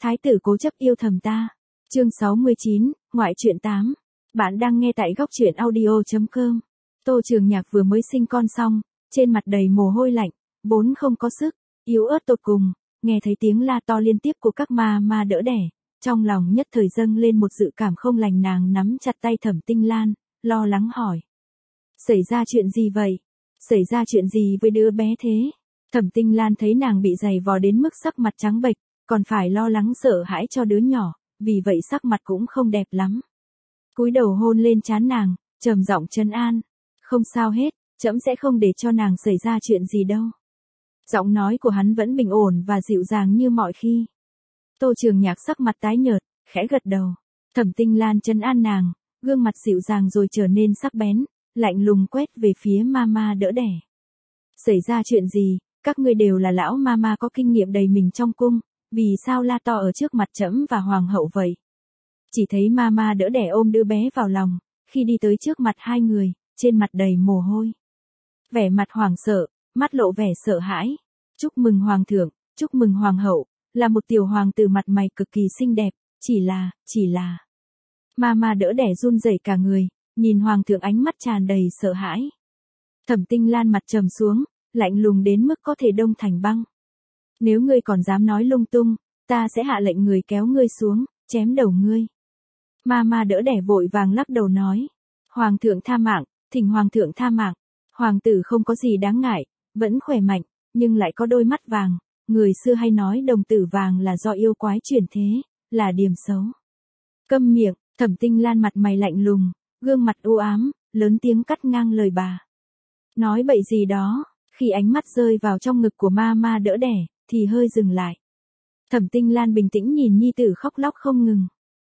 Thái tử cố chấp yêu thầm ta. Chương 69, ngoại truyện 8. Bạn đang nghe tại góc truyện audio.com. Tô Trường Nhạc vừa mới sinh con xong, trên mặt đầy mồ hôi lạnh, vốn không có sức, yếu ớt tột cùng, nghe thấy tiếng la to liên tiếp của các ma đỡ đẻ, trong lòng nhất thời dâng lên một dự cảm không lành. Nàng nắm chặt tay Thẩm Tinh Lan, lo lắng hỏi. Xảy ra chuyện gì vậy? Xảy ra chuyện gì với đứa bé thế? Thẩm Tinh Lan thấy nàng bị giày vò đến mức sắc mặt trắng bệch, còn phải lo lắng sợ hãi cho đứa nhỏ, vì vậy sắc mặt cũng không đẹp lắm. Cúi đầu hôn lên trán nàng, trầm giọng trấn an. Không sao hết, trẫm sẽ không để cho nàng xảy ra chuyện gì đâu. Giọng nói của hắn vẫn bình ổn và dịu dàng như mọi khi. Tô Trường Nhạc sắc mặt tái nhợt, khẽ gật đầu. Thẩm Tinh Lan trấn an nàng, gương mặt dịu dàng rồi trở nên sắc bén, lạnh lùng quét về phía ma đỡ đẻ. Xảy ra chuyện gì? Các ngươi đều là lão ma có kinh nghiệm đầy mình trong cung, vì sao la to ở trước mặt trẫm và hoàng hậu vậy? Chỉ thấy ma đỡ đẻ ôm đứa bé vào lòng, khi đi tới trước mặt hai người, trên mặt đầy mồ hôi. Vẻ mặt hoảng sợ, mắt lộ vẻ sợ hãi. Chúc mừng hoàng thượng, chúc mừng hoàng hậu, là một tiểu hoàng tử mặt mày cực kỳ xinh đẹp, chỉ là. Ma đỡ đẻ run rẩy cả người, nhìn hoàng thượng ánh mắt tràn đầy sợ hãi. Thẩm Tinh Lan mặt trầm xuống, lạnh lùng đến mức có thể đông thành băng. Nếu ngươi còn dám nói lung tung, ta sẽ hạ lệnh người kéo ngươi xuống, chém đầu ngươi. Ma đỡ đẻ vội vàng lắc đầu nói. Hoàng thượng tha mạng, thỉnh hoàng thượng tha mạng. Hoàng tử không có gì đáng ngại, vẫn khỏe mạnh, nhưng lại có đôi mắt vàng. Người xưa hay nói đồng tử vàng là do yêu quái chuyển thế, là điềm xấu. Câm miệng, Thẩm Tinh Lan mặt mày lạnh lùng, gương mặt u ám, lớn tiếng cắt ngang lời bà. Nói bậy gì đó, khi ánh mắt rơi vào trong ngực của ma đỡ đẻ, thì hơi dừng lại. Thẩm Tinh Lan bình tĩnh nhìn nhi tử khóc lóc không ngừng.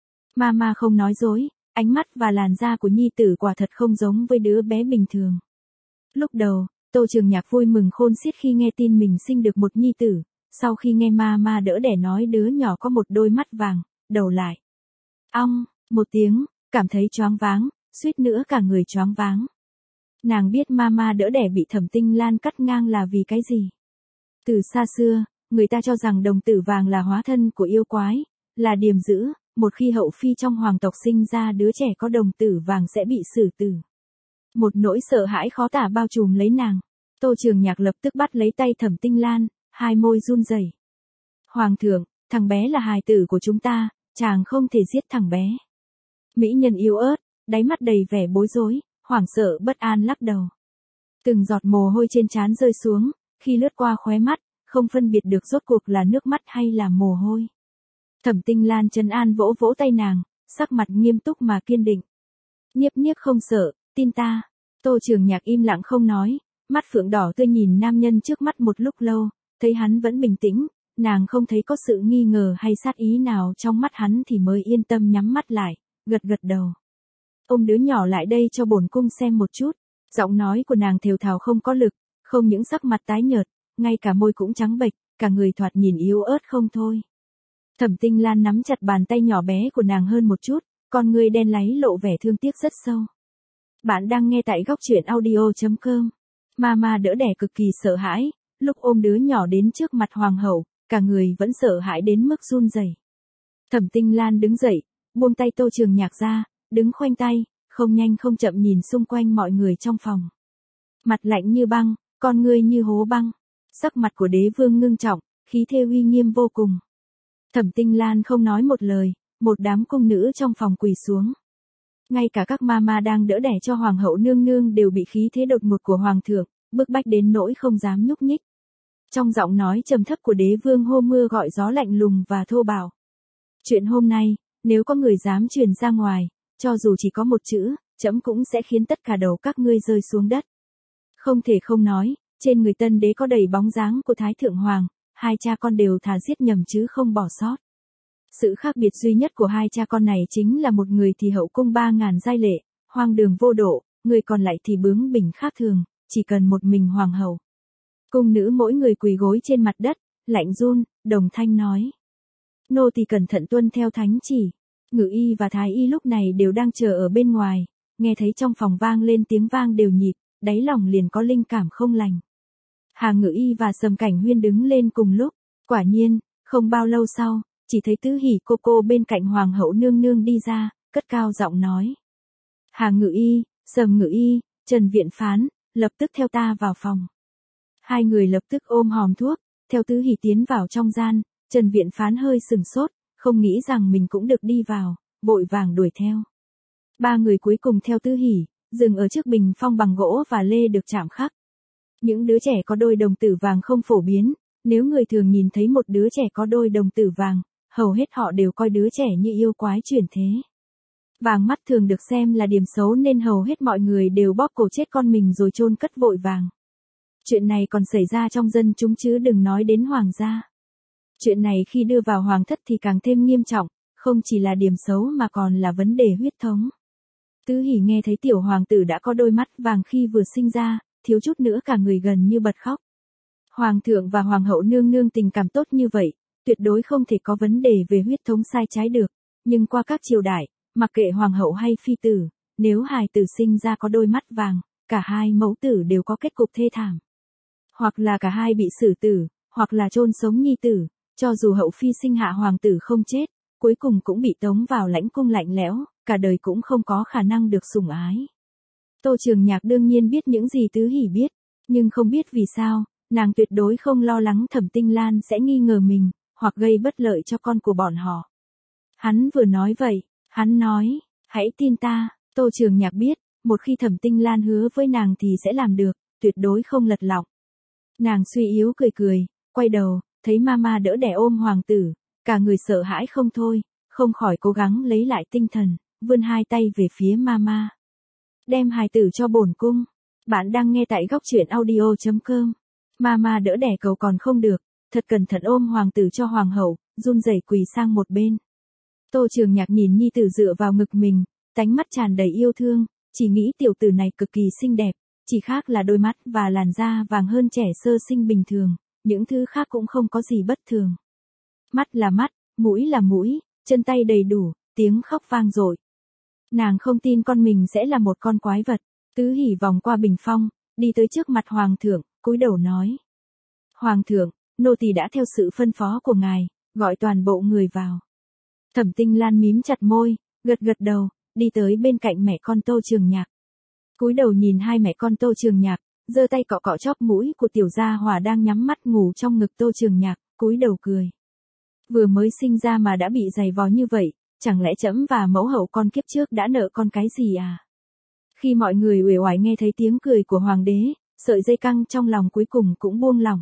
Ma không nói dối, ánh mắt và làn da của nhi tử quả thật không giống với đứa bé bình thường. Lúc đầu, Tô Trường Nhạc vui mừng khôn xiết khi nghe tin mình sinh được một nhi tử, sau khi nghe ma đỡ đẻ nói đứa nhỏ có một đôi mắt vàng, đầu lại. Ong, một tiếng, cảm thấy choáng váng, suýt nữa cả người choáng váng. Nàng biết ma đỡ đẻ bị Thẩm Tinh Lan cắt ngang là vì cái gì. Từ xa xưa, người ta cho rằng đồng tử vàng là hóa thân của yêu quái, là điềm dữ, một khi hậu phi trong hoàng tộc sinh ra đứa trẻ có đồng tử vàng sẽ bị xử tử. Một nỗi sợ hãi khó tả bao trùm lấy nàng. Tô Trường Nhạc lập tức bắt lấy tay Thẩm Tinh Lan, hai môi run rẩy. Hoàng thượng, thằng bé là hài tử của chúng ta, chàng không thể giết thằng bé. Mỹ nhân yếu ớt, đáy mắt đầy vẻ bối rối, hoảng sợ bất an lắc đầu. Từng giọt mồ hôi trên trán rơi xuống, khi lướt qua khóe mắt, không phân biệt được rốt cuộc là nước mắt hay là mồ hôi. Thẩm Tinh Lan trấn an vỗ vỗ tay nàng, sắc mặt nghiêm túc mà kiên định. Niếp không sợ, tin ta. Tô Trường Nhạc im lặng không nói, mắt phượng đỏ tươi nhìn nam nhân trước mắt một lúc lâu, thấy hắn vẫn bình tĩnh, nàng không thấy có sự nghi ngờ hay sát ý nào trong mắt hắn thì mới yên tâm nhắm mắt lại, gật đầu. Ôm đứa nhỏ lại đây cho bổn cung xem một chút. Giọng nói của nàng thều thào không có lực, không những sắc mặt tái nhợt, ngay cả môi cũng trắng bệch, cả người thoạt nhìn yếu ớt không thôi. Thẩm Tinh Lan nắm chặt bàn tay nhỏ bé của nàng hơn một chút, con ngươi đen láy lộ vẻ thương tiếc rất sâu. Bạn đang nghe tại góc truyện audio.com. Ma đỡ đẻ cực kỳ sợ hãi, lúc ôm đứa nhỏ đến trước mặt hoàng hậu, cả người vẫn sợ hãi đến mức run rẩy. Thẩm Tinh Lan đứng dậy, buông tay Tô Trường Nhạc ra, đứng khoanh tay, không nhanh không chậm nhìn xung quanh mọi người trong phòng. Mặt lạnh như băng, con ngươi như hố băng, sắc mặt của đế vương ngưng trọng, khí thế uy nghiêm vô cùng. Thẩm Tinh Lan không nói một lời, một đám cung nữ trong phòng quỳ xuống. Ngay cả các ma đang đỡ đẻ cho hoàng hậu nương nương đều bị khí thế đột ngột của hoàng thượng bức bách đến nỗi không dám nhúc nhích. Trong giọng nói trầm thấp của đế vương hô mưa gọi gió lạnh lùng và thô bạo. Chuyện hôm nay, nếu có người dám truyền ra ngoài, cho dù chỉ có một chữ, trẫm cũng sẽ khiến tất cả đầu các ngươi rơi xuống đất. Không thể không nói, trên người tân đế có đầy bóng dáng của Thái Thượng Hoàng, hai cha con đều thà giết nhầm chứ không bỏ sót. Sự khác biệt duy nhất của hai cha con này chính là một người thì hậu cung 3.000 giai lệ, hoang đường vô độ, người còn lại thì bướng bỉnh khác thường, chỉ cần một mình hoàng hậu. Cung nữ mỗi người quỳ gối trên mặt đất, lạnh run, đồng thanh nói. Nô tỳ cẩn thận tuân theo thánh chỉ. Ngự y và thái y lúc này đều đang chờ ở bên ngoài, nghe thấy trong phòng vang lên tiếng vang đều nhịp, đáy lòng liền có linh cảm không lành. Hà Ngự y và Sầm Cảnh Huyên đứng lên cùng lúc, quả nhiên, không bao lâu sau, chỉ thấy Tứ Hỷ cô bên cạnh hoàng hậu nương nương đi ra, cất cao giọng nói. Hà Ngự Y, Sầm Ngự Y, Trần Viện Phán, lập tức theo ta vào phòng. Hai người lập tức ôm hòm thuốc, theo Tứ Hỷ tiến vào trong gian, Trần Viện Phán hơi sừng sốt, không nghĩ rằng mình cũng được đi vào, vội vàng đuổi theo. Ba người cuối cùng theo Tứ Hỷ, dừng ở trước bình phong bằng gỗ và lê được chạm khắc. Những đứa trẻ có đôi đồng tử vàng không phổ biến, nếu người thường nhìn thấy một đứa trẻ có đôi đồng tử vàng, hầu hết họ đều coi đứa trẻ như yêu quái chuyển thế. Vàng mắt thường được xem là điểm xấu nên hầu hết mọi người đều bóp cổ chết con mình rồi chôn cất vội vàng. Chuyện này còn xảy ra trong dân chúng chứ đừng nói đến hoàng gia. Chuyện này khi đưa vào hoàng thất thì càng thêm nghiêm trọng, không chỉ là điểm xấu mà còn là vấn đề huyết thống. Tứ Hỷ nghe thấy tiểu hoàng tử đã có đôi mắt vàng khi vừa sinh ra, thiếu chút nữa cả người gần như bật khóc. Hoàng thượng và hoàng hậu nương nương tình cảm tốt như vậy, tuyệt đối không thể có vấn đề về huyết thống sai trái được, nhưng qua các triều đại, mặc kệ hoàng hậu hay phi tử, nếu hài tử sinh ra có đôi mắt vàng, cả hai mẫu tử đều có kết cục thê thảm. Hoặc là cả hai bị xử tử, hoặc là chôn sống nhi tử, cho dù hậu phi sinh hạ hoàng tử không chết, cuối cùng cũng bị tống vào lãnh cung lạnh lẽo, cả đời cũng không có khả năng được sủng ái. Tô Trường Nhạc đương nhiên biết những gì Tứ Hỷ biết, nhưng không biết vì sao, nàng tuyệt đối không lo lắng Thẩm Tinh Lan sẽ nghi ngờ mình, hoặc gây bất lợi cho con của bọn họ. Hắn vừa nói vậy, hắn nói, hãy tin ta, Tô Trường Nhạc biết, một khi Thẩm Tinh Lan hứa với nàng thì sẽ làm được, tuyệt đối không lật lọng. Nàng suy yếu cười cười, quay đầu, thấy mama đỡ đẻ ôm hoàng tử, cả người sợ hãi không thôi, không khỏi cố gắng lấy lại tinh thần, vươn hai tay về phía mama. Đem hài tử cho bổn cung. Bạn đang nghe tại góc truyện audio.com. Mama đỡ đẻ cầu còn không được, thật cẩn thận ôm hoàng tử cho hoàng hậu, run rẩy quỳ sang một bên. Tô Trường Nhạc nhìn nhi tử dựa vào ngực mình, tánh mắt tràn đầy yêu thương, chỉ nghĩ tiểu tử này cực kỳ xinh đẹp, chỉ khác là đôi mắt và làn da vàng hơn trẻ sơ sinh bình thường, những thứ khác cũng không có gì bất thường. Mắt là mắt, mũi là mũi, chân tay đầy đủ, tiếng khóc vang dội. Nàng không tin con mình sẽ là một con quái vật. Tứ Hỷ vòng qua bình phong, đi tới trước mặt hoàng thượng, cúi đầu nói. Hoàng thượng, nô tỳ đã theo sự phân phó của ngài, gọi toàn bộ người vào. Thẩm Tinh Lan mím chặt môi, gật gật đầu, đi tới bên cạnh mẹ con Tô Trường Nhạc. Cúi đầu nhìn hai mẹ con Tô Trường Nhạc, giơ tay cọ cọ chóp mũi của tiểu gia Hòa đang nhắm mắt ngủ trong ngực Tô Trường Nhạc, cúi đầu cười. Vừa mới sinh ra mà đã bị giày vò như vậy, chẳng lẽ trẫm và mẫu hậu con kiếp trước đã nợ con cái gì à? Khi mọi người uể oải nghe thấy tiếng cười của hoàng đế, sợi dây căng trong lòng cuối cùng cũng buông lỏng.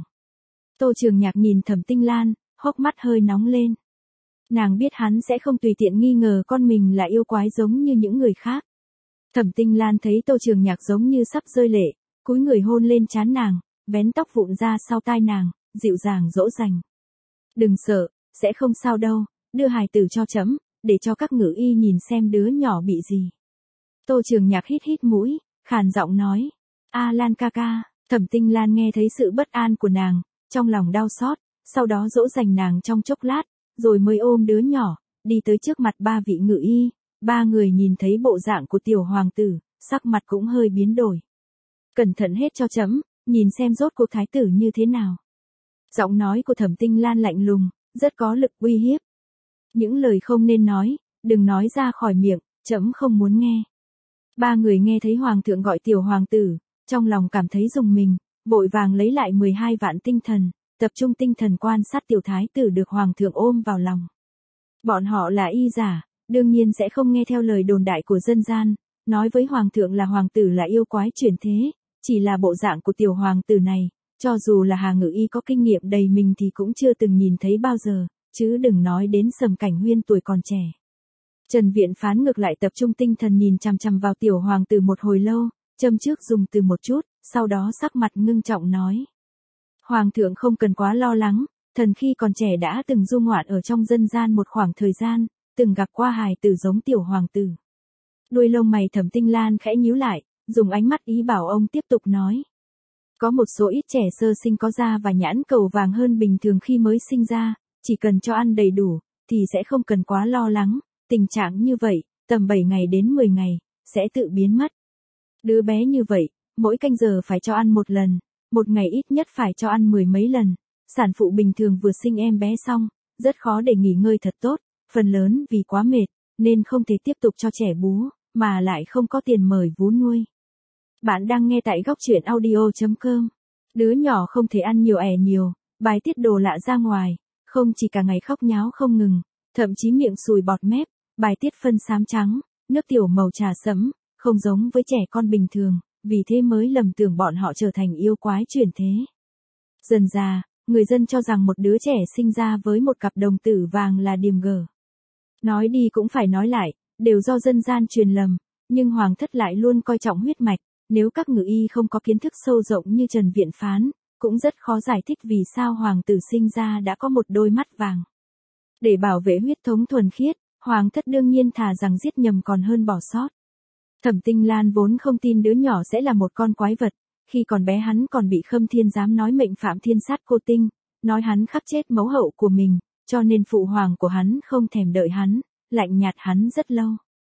Tô Trường Nhạc nhìn Thẩm Tinh Lan, hốc mắt hơi nóng lên. Nàng biết hắn sẽ không tùy tiện nghi ngờ con mình là yêu quái giống như những người khác. Thẩm Tinh Lan thấy Tô Trường Nhạc giống như sắp rơi lệ, cúi người hôn lên trán nàng, vén tóc vụn ra sau tai nàng, dịu dàng dỗ dành. Đừng sợ, sẽ không sao đâu, đưa hài tử cho trẫm, để cho các ngự y nhìn xem đứa nhỏ bị gì. Tô Trường Nhạc hít hít mũi, khàn giọng nói. A Lan ca ca. Thẩm Tinh Lan nghe thấy sự bất an của nàng, trong lòng đau xót, sau đó dỗ dành nàng trong chốc lát, rồi mới ôm đứa nhỏ, đi tới trước mặt ba vị ngự y. Ba người nhìn thấy bộ dạng của tiểu hoàng tử, sắc mặt cũng hơi biến đổi. Cẩn thận hết cho trẫm, nhìn xem rốt cuộc thái tử như thế nào. Giọng nói của Thẩm Tinh Lan lạnh lùng, rất có lực uy hiếp. Những lời không nên nói, đừng nói ra khỏi miệng, trẫm không muốn nghe. Ba người nghe thấy hoàng thượng gọi tiểu hoàng tử, trong lòng cảm thấy rùng mình, vội vàng lấy lại 12 vạn tinh thần, tập trung tinh thần quan sát tiểu thái tử được hoàng thượng ôm vào lòng. Bọn họ là y giả, đương nhiên sẽ không nghe theo lời đồn đại của dân gian, nói với hoàng thượng là hoàng tử là yêu quái chuyển thế, chỉ là bộ dạng của tiểu hoàng tử này, cho dù là Hà Ngự Y có kinh nghiệm đầy mình thì cũng chưa từng nhìn thấy bao giờ, chứ đừng nói đến Sầm Cảnh Huyên tuổi còn trẻ. Trần Viện Phán ngược lại tập trung tinh thần nhìn chằm chằm vào tiểu hoàng tử một hồi lâu, châm trước dùng từ một chút, sau đó sắc mặt ngưng trọng nói. Hoàng thượng không cần quá lo lắng, thần khi còn trẻ đã từng du ngoạn ở trong dân gian một khoảng thời gian, từng gặp qua hài tử giống tiểu hoàng tử. Đuôi lông mày Thẩm Tinh Lan khẽ nhíu lại, dùng ánh mắt ý bảo ông tiếp tục nói. Có một số ít trẻ sơ sinh có da và nhãn cầu vàng hơn bình thường khi mới sinh ra, chỉ cần cho ăn đầy đủ, thì sẽ không cần quá lo lắng, tình trạng như vậy, tầm 7 ngày đến 10 ngày, sẽ tự biến mất. Đứa bé như vậy, mỗi canh giờ phải cho ăn một lần, một ngày ít nhất phải cho ăn 10 mấy lần. Sản phụ bình thường vừa sinh em bé xong, rất khó để nghỉ ngơi thật tốt, phần lớn vì quá mệt, nên không thể tiếp tục cho trẻ bú, mà lại không có tiền mời vú nuôi. Bạn đang nghe tại góc truyện audio.com. Đứa nhỏ không thể ăn nhiều nhiều, bài tiết đồ lạ ra ngoài, không chỉ cả ngày khóc nháo không ngừng, thậm chí miệng sùi bọt mép, bài tiết phân xám trắng, nước tiểu màu trà sẫm, không giống với trẻ con bình thường, vì thế mới lầm tưởng bọn họ trở thành yêu quái chuyển thế. Dần dà, người dân cho rằng một đứa trẻ sinh ra với một cặp đồng tử vàng là điềm gở. Nói đi cũng phải nói lại, đều do dân gian truyền lầm, nhưng hoàng thất lại luôn coi trọng huyết mạch, nếu các ngự y không có kiến thức sâu rộng như Trần Viện Phán, cũng rất khó giải thích vì sao hoàng tử sinh ra đã có một đôi mắt vàng. Để bảo vệ huyết thống thuần khiết, hoàng thất đương nhiên thà rằng giết nhầm còn hơn bỏ sót. Thẩm Tinh Lan vốn không tin đứa nhỏ sẽ là một con quái vật, khi còn bé hắn còn bị Khâm Thiên Giám nói mệnh phạm thiên sát cô tinh, nói hắn khắc chết mẫu hậu của mình, cho nên phụ hoàng của hắn không thèm đợi hắn, lạnh nhạt hắn rất lâu.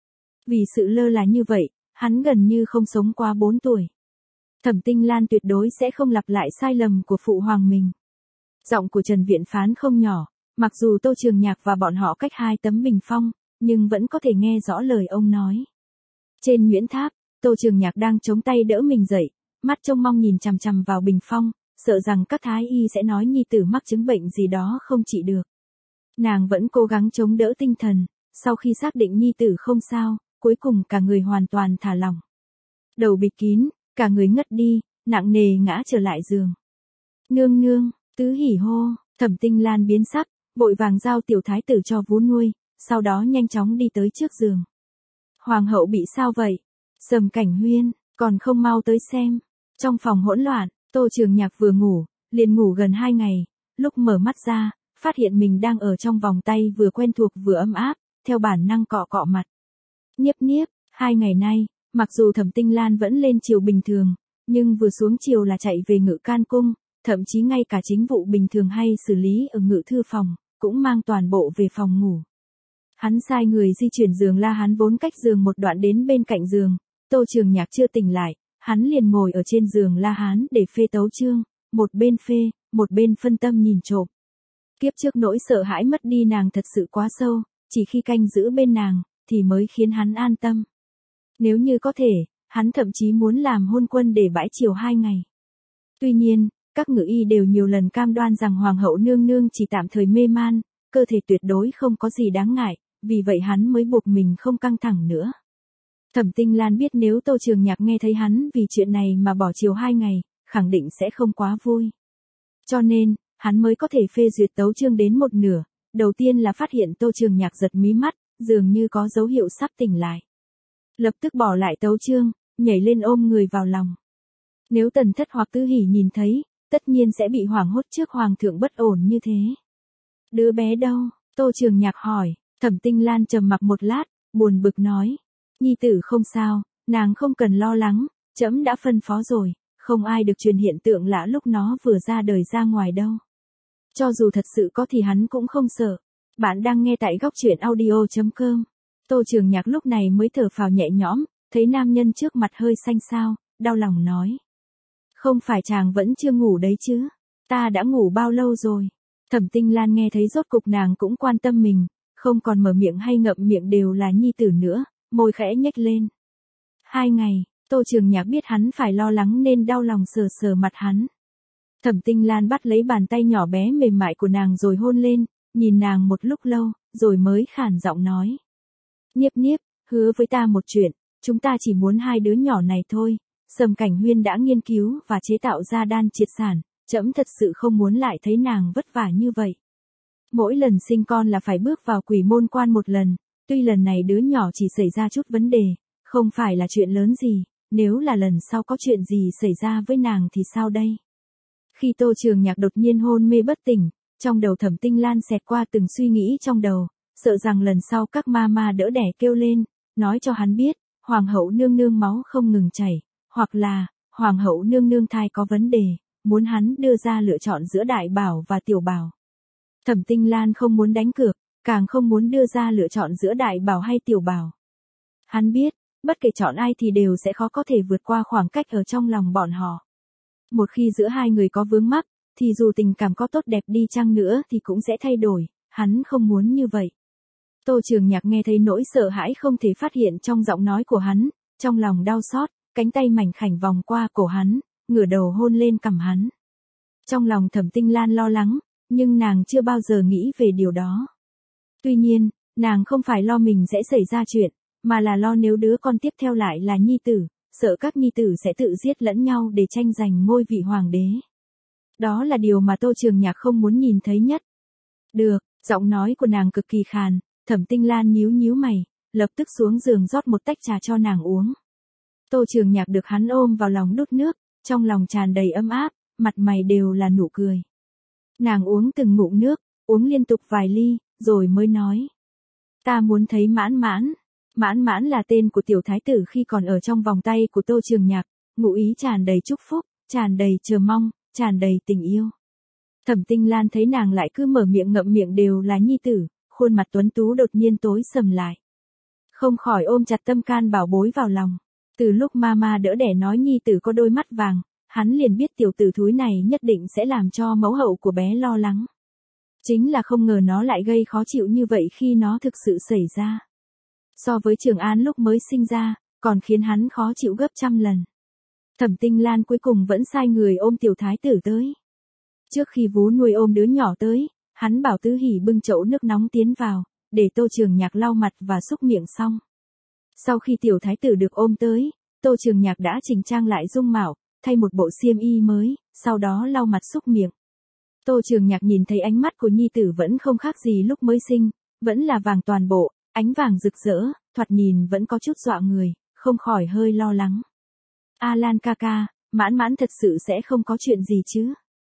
Vì sự lơ là như vậy, hắn gần như không sống qua 4 tuổi. Thẩm Tinh Lan tuyệt đối sẽ không lặp lại sai lầm của phụ hoàng mình. Giọng của Trần Viện Phán không nhỏ, mặc dù Tô Trường Nhạc và bọn họ cách 2 tấm bình phong, nhưng vẫn có thể nghe rõ lời ông nói. Trên Nguyễn Tháp, Tô Trường Nhạc đang chống tay đỡ mình dậy, mắt trông mong nhìn chằm chằm vào bình phong, sợ rằng các thái y sẽ nói nhi tử mắc chứng bệnh gì đó không trị được. Nàng vẫn cố gắng chống đỡ tinh thần, sau khi xác định nhi tử không sao, cuối cùng cả người hoàn toàn thả lỏng. Đầu bịt kín, cả người ngất đi, nặng nề ngã trở lại giường. Nương nương, Tứ Hỉ hô, Thẩm Tinh Lan biến sắc, vội vàng giao tiểu thái tử cho vú nuôi, sau đó nhanh chóng đi tới trước giường. Hoàng hậu bị sao vậy? Sầm Cảnh Huyên, còn không mau tới xem. Trong phòng hỗn loạn, Tô Trường Nhạc vừa ngủ, liền ngủ gần 2 ngày, lúc mở mắt ra, phát hiện mình đang ở trong vòng tay vừa quen thuộc vừa ấm áp, theo bản năng cọ cọ mặt. Nhiếp nhiếp, 2 ngày nay, mặc dù Thẩm Tinh Lan vẫn lên chiều bình thường, nhưng vừa xuống chiều là chạy về Ngự Can Cung, thậm chí ngay cả chính vụ bình thường hay xử lý ở Ngự Thư Phòng, cũng mang toàn bộ về phòng ngủ. Hắn sai người di chuyển giường La Hán vốn cách giường một đoạn đến bên cạnh giường, Tô Trường Nhạc chưa tỉnh lại, hắn liền ngồi ở trên giường La Hán để phê tấu chương, một bên phê, một bên phân tâm nhìn trộm. Kiếp trước nỗi sợ hãi mất đi nàng thật sự quá sâu, chỉ khi canh giữ bên nàng, thì mới khiến hắn an tâm. Nếu như có thể, hắn thậm chí muốn làm hôn quân để bãi chiều 2 ngày. Tuy nhiên, các ngự y đều nhiều lần cam đoan rằng hoàng hậu nương nương chỉ tạm thời mê man, cơ thể tuyệt đối không có gì đáng ngại, vì vậy hắn mới buộc mình không căng thẳng nữa. Thẩm Tinh Lan biết nếu Tô Trường Nhạc nghe thấy hắn vì chuyện này mà bỏ chiều 2 ngày, khẳng định sẽ không quá vui. Cho nên, hắn mới có thể phê duyệt tấu chương đến một nửa, đầu tiên là phát hiện Tô Trường Nhạc giật mí mắt, dường như có dấu hiệu sắp tỉnh lại. Lập tức bỏ lại tấu chương, nhảy lên ôm người vào lòng. Nếu Tần Thất hoặc Tứ Hỉ nhìn thấy, tất nhiên sẽ bị hoảng hốt trước hoàng thượng bất ổn như thế. Đứa bé đâu? Tô Trường Nhạc hỏi. Thẩm Tinh Lan trầm mặc một lát, buồn bực nói. Nhi tử không sao, nàng không cần lo lắng, trẫm đã phân phó rồi, không ai được truyền hiện tượng lạ lúc nó vừa ra đời ra ngoài đâu. Cho dù thật sự có thì hắn cũng không sợ. Bạn đang nghe tại góc truyện audio.com. Tô Trường Nhạc lúc này mới thở phào nhẹ nhõm, thấy nam nhân trước mặt hơi xanh xao, đau lòng nói. Không phải chàng vẫn chưa ngủ đấy chứ, ta đã ngủ bao lâu rồi. Thẩm Tinh Lan nghe thấy rốt cục nàng cũng quan tâm mình, không còn mở miệng hay ngậm miệng đều là nhi tử nữa, môi khẽ nhếch lên. 2 ngày, Tô Trường Nhạc biết hắn phải lo lắng nên đau lòng sờ sờ mặt hắn. Thẩm Tinh Lan bắt lấy bàn tay nhỏ bé mềm mại của nàng rồi hôn lên, nhìn nàng một lúc lâu, rồi mới khản giọng nói. Nhiếp nhiếp, hứa với ta một chuyện, chúng ta chỉ muốn 2 đứa nhỏ này thôi. Sầm Cảnh Huyên đã nghiên cứu và chế tạo ra đan triệt sản, trẫm thật sự không muốn lại thấy nàng vất vả như vậy. Mỗi lần sinh con là phải bước vào quỷ môn quan một lần, tuy lần này đứa nhỏ chỉ xảy ra chút vấn đề, không phải là chuyện lớn gì, nếu là lần sau có chuyện gì xảy ra với nàng thì sao đây? Khi Tô Trường Nhạc đột nhiên hôn mê bất tỉnh, trong đầu Thẩm Tinh Lan xẹt qua từng suy nghĩ trong đầu, sợ rằng lần sau các ma đỡ đẻ kêu lên, nói cho hắn biết, hoàng hậu nương nương máu không ngừng chảy, hoặc là, hoàng hậu nương nương thai có vấn đề, muốn hắn đưa ra lựa chọn giữa đại bảo và tiểu bảo. Thẩm Tinh Lan không muốn đánh cược, càng không muốn đưa ra lựa chọn giữa đại bảo hay tiểu bảo. Hắn biết, bất kể chọn ai thì đều sẽ khó có thể vượt qua khoảng cách ở trong lòng bọn họ. Một khi giữa 2 người có vướng mắc, thì dù tình cảm có tốt đẹp đi chăng nữa thì cũng sẽ thay đổi, hắn không muốn như vậy. Tô Trường Nhạc nghe thấy nỗi sợ hãi không thể phát hiện trong giọng nói của hắn, trong lòng đau xót, cánh tay mảnh khảnh vòng qua cổ hắn, ngửa đầu hôn lên cằm hắn. Trong lòng Thẩm Tinh Lan lo lắng, nhưng nàng chưa bao giờ nghĩ về điều đó. Tuy nhiên, nàng không phải lo mình sẽ xảy ra chuyện, mà là lo nếu đứa con tiếp theo lại là nhi tử, sợ các nhi tử sẽ tự giết lẫn nhau để tranh giành ngôi vị hoàng đế. Đó là điều mà Tô Trường Nhạc không muốn nhìn thấy nhất. Được, giọng nói của nàng cực kỳ khàn, Thẩm Tinh Lan nhíu nhíu mày, lập tức xuống giường rót một tách trà cho nàng uống. Tô Trường Nhạc được hắn ôm vào lòng đút nước, trong lòng tràn đầy ấm áp, mặt mày đều là nụ cười. Nàng uống từng ngụm nước, uống liên tục vài ly, rồi mới nói. Ta muốn thấy Mãn Mãn. Mãn Mãn là tên của tiểu thái tử khi còn ở trong vòng tay của Tô Trường Nhạc, ngụ ý tràn đầy chúc phúc, tràn đầy chờ mong, tràn đầy tình yêu. Thẩm Tinh Lan thấy nàng lại cứ mở miệng ngậm miệng đều là nhi tử, khuôn mặt tuấn tú đột nhiên tối sầm lại. Không khỏi ôm chặt tâm can bảo bối vào lòng. Từ lúc mama đỡ đẻ nói nhi tử có đôi mắt vàng, hắn liền biết tiểu tử thúi này nhất định sẽ làm cho mẫu hậu của bé lo lắng. Chính là không ngờ nó lại gây khó chịu như vậy khi nó thực sự xảy ra. So với Trường An lúc mới sinh ra, còn khiến hắn khó chịu gấp trăm lần. Thẩm Tinh Lan cuối cùng vẫn sai người ôm tiểu thái tử tới. Trước khi vú nuôi ôm đứa nhỏ tới, hắn bảo Tứ Hỷ bưng chậu nước nóng tiến vào, để Tô Trường Nhạc lau mặt và xúc miệng xong. Sau khi tiểu thái tử được ôm tới, Tô Trường Nhạc đã chỉnh trang lại dung mạo, thay một bộ xiêm y mới, sau đó lau mặt xúc miệng. Tô Trường Nhạc nhìn thấy ánh mắt của nhi tử vẫn không khác gì lúc mới sinh, vẫn là vàng toàn bộ, ánh vàng rực rỡ, thoạt nhìn vẫn có chút dọa người, không khỏi hơi lo lắng. Alan ca, Mãn Mãn thật sự sẽ không có chuyện gì chứ?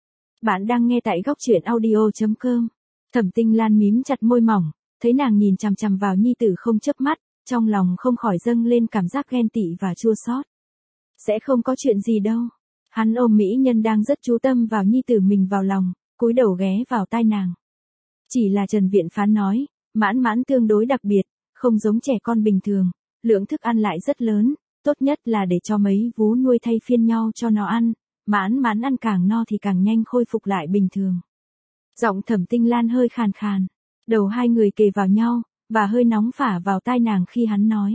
Bạn đang nghe tại góc truyện audio.com. Thẩm Tinh Lan mím chặt môi mỏng, thấy nàng nhìn chằm chằm vào nhi tử không chớp mắt, trong lòng không khỏi dâng lên cảm giác ghen tị và chua xót. Sẽ không có chuyện gì đâu. Hắn ôm mỹ nhân đang rất chú tâm vào nhi tử mình vào lòng, cúi đầu ghé vào tai nàng. Chỉ là Trần Viện Phán nói, Mãn Mãn tương đối đặc biệt, không giống trẻ con bình thường, lượng thức ăn lại rất lớn, tốt nhất là để cho mấy vú nuôi thay phiên nhau cho nó ăn, Mãn Mãn ăn càng no thì càng nhanh khôi phục lại bình thường. Giọng Thẩm Tinh Lan hơi khàn khàn, đầu hai người kề vào nhau, và hơi nóng phả vào tai nàng khi hắn nói.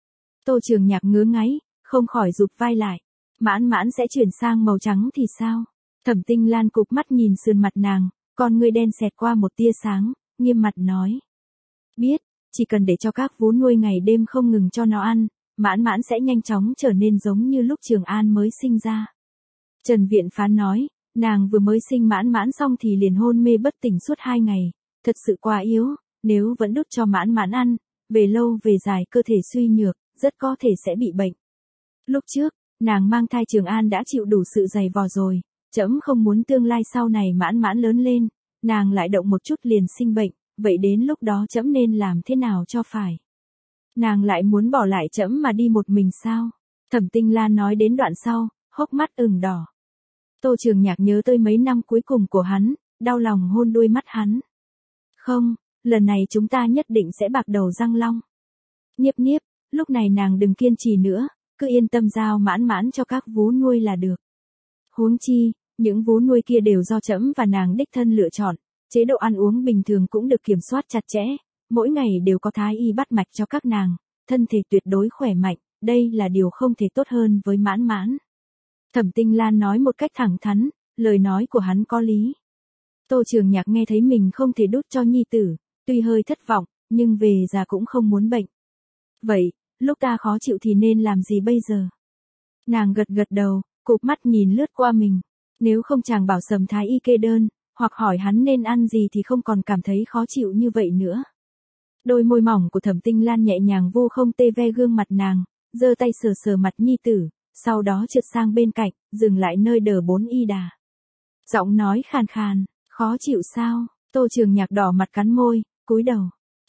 Tô Trường Nhạc ngứa ngáy, không khỏi rụt vai lại. Mãn Mãn sẽ chuyển sang màu trắng thì sao? Thẩm Tinh Lan cụp mắt nhìn sườn mặt nàng, con ngươi đen xẹt qua một tia sáng, nghiêm mặt nói. Biết, chỉ cần để cho các vú nuôi ngày đêm không ngừng cho nó ăn, Mãn Mãn sẽ nhanh chóng trở nên giống như lúc Trường An mới sinh ra. Trần Viện Phán nói, nàng vừa mới sinh Mãn Mãn xong thì liền hôn mê bất tỉnh suốt 2 ngày, thật sự quá yếu, nếu vẫn đút cho Mãn Mãn ăn, về lâu về dài cơ thể suy nhược, rất có thể sẽ bị bệnh. Lúc trước, nàng mang thai Trường An đã chịu đủ sự dày vò rồi, trẫm không muốn tương lai sau này Mãn Mãn lớn lên, nàng lại động một chút liền sinh bệnh, vậy đến lúc đó trẫm nên làm thế nào cho phải? Nàng lại muốn bỏ lại trẫm mà đi một mình sao? Thẩm Tinh Lan nói đến đoạn sau, hốc mắt ửng đỏ. Tô Trường Nhạc nhớ tới mấy năm cuối cùng của hắn, đau lòng hôn đôi mắt hắn. Không, lần này chúng ta nhất định sẽ bạc đầu răng long. Nhiếp nhiếp, lúc này nàng đừng kiên trì nữa, cứ yên tâm giao Mãn Mãn cho các vú nuôi là được. Huống chi, những vú nuôi kia đều do trẫm và nàng đích thân lựa chọn, chế độ ăn uống bình thường cũng được kiểm soát chặt chẽ, mỗi ngày đều có thái y bắt mạch cho các nàng, thân thể tuyệt đối khỏe mạnh, đây là điều không thể tốt hơn với Mãn Mãn. Thẩm Tinh Lan nói một cách thẳng thắn, lời nói của hắn có lý. Tô Trường Nhạc nghe thấy mình không thể đút cho nhi tử, tuy hơi thất vọng, nhưng về già cũng không muốn bệnh. Vậy, lúc ta khó chịu thì nên làm gì bây giờ? Nàng gật gật đầu, cụp mắt nhìn lướt qua mình. Nếu không chàng bảo Sầm thái y kê đơn, hoặc hỏi hắn nên ăn gì thì không còn cảm thấy khó chịu như vậy nữa. Đôi môi mỏng của Thẩm Tinh Lan nhẹ nhàng vu không tê ve gương mặt nàng, giơ tay sờ sờ mặt nhi tử, sau đó trượt sang bên cạnh, dừng lại nơi đờ 4 y đà. Giọng nói khàn khàn, khó chịu sao? Tô Trường Nhạc đỏ mặt cắn môi, cúi đầu.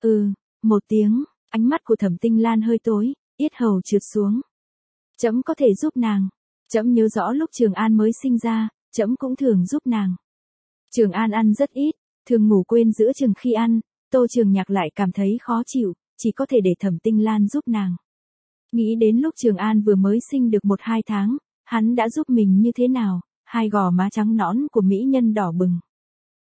Một tiếng, ánh mắt của Thẩm Tinh Lan hơi tối, yết hầu trượt xuống. Trẫm có thể giúp nàng. Trẫm nhớ rõ lúc Trường An mới sinh ra, trẫm cũng thường giúp nàng. Trường An ăn rất ít, thường ngủ quên giữa chừng khi ăn, Tô Trường Nhạc lại cảm thấy khó chịu, chỉ có thể để Thẩm Tinh Lan giúp nàng. Nghĩ đến lúc Trường An vừa mới sinh được 1-2 tháng, hắn đã giúp mình như thế nào, hai gò má trắng nõn của mỹ nhân đỏ bừng.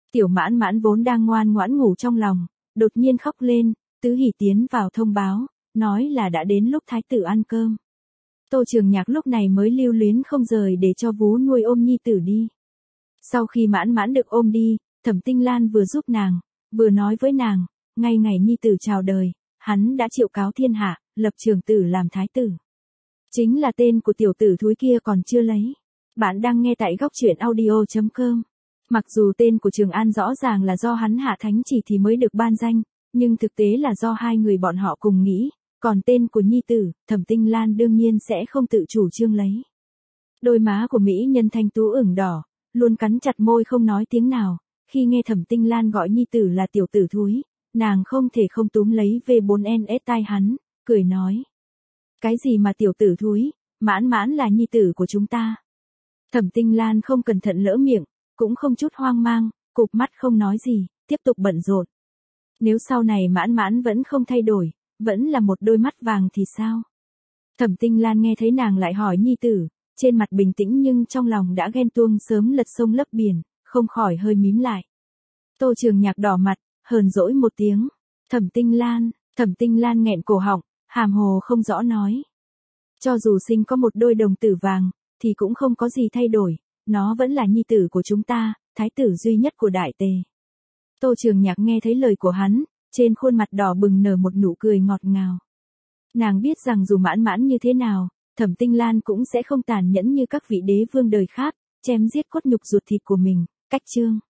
Tiểu Mãn Mãn vốn đang ngoan ngoãn ngủ trong lòng, đột nhiên khóc lên, Tứ Hỷ tiến vào thông báo, nói là đã đến lúc thái tử ăn cơm. Tô Trường Nhạc lúc này mới lưu luyến không rời để cho vú nuôi ôm nhi tử đi. Sau khi Mãn Mãn được ôm đi, Thẩm Tinh Lan vừa giúp nàng, vừa nói với nàng, ngay ngày nhi tử chào đời, hắn đã triệu cáo thiên hạ, lập Trường Tử làm thái tử. Chính là tên của tiểu tử thúi kia còn chưa lấy. Bạn đang nghe tại góc truyện audio.com. Mặc dù tên của Trường An rõ ràng là do hắn hạ thánh chỉ thì mới được ban danh, nhưng thực tế là do hai người bọn họ cùng nghĩ, còn tên của nhi tử, Thẩm Tinh Lan đương nhiên sẽ không tự chủ trương lấy. Đôi má của mỹ nhân thanh tú ửng đỏ, luôn cắn chặt môi không nói tiếng nào, khi nghe Thẩm Tinh Lan gọi nhi tử là tiểu tử thúi, nàng không thể không túm lấy V4NS tai hắn, cười nói. Cái gì mà tiểu tử thúi, Mãn Mãn là nhi tử của chúng ta. Thẩm Tinh Lan không cẩn thận lỡ miệng, cũng không chút hoang mang, cụp mắt không nói gì, tiếp tục bận rộn. Nếu sau này Mãn Mãn vẫn không thay đổi, vẫn là một đôi mắt vàng thì sao? Thẩm Tinh Lan nghe thấy nàng lại hỏi nhi tử, trên mặt bình tĩnh nhưng trong lòng đã ghen tuông sớm lật sông lấp biển, không khỏi hơi mím lại. Tô Trường Nhạc đỏ mặt, hờn dỗi một tiếng. Thẩm Tinh Lan nghẹn cổ họng, hàm hồ không rõ nói. Cho dù sinh có một đôi đồng tử vàng, thì cũng không có gì thay đổi, nó vẫn là nhi tử của chúng ta, thái tử duy nhất của Đại Tề. Tô Trường Nhạc nghe thấy lời của hắn, trên khuôn mặt đỏ bừng nở một nụ cười ngọt ngào. Nàng biết rằng dù Mãn Mãn như thế nào, Thẩm Tinh Lan cũng sẽ không tàn nhẫn như các vị đế vương đời khác, chém giết cốt nhục ruột thịt của mình. Cách chương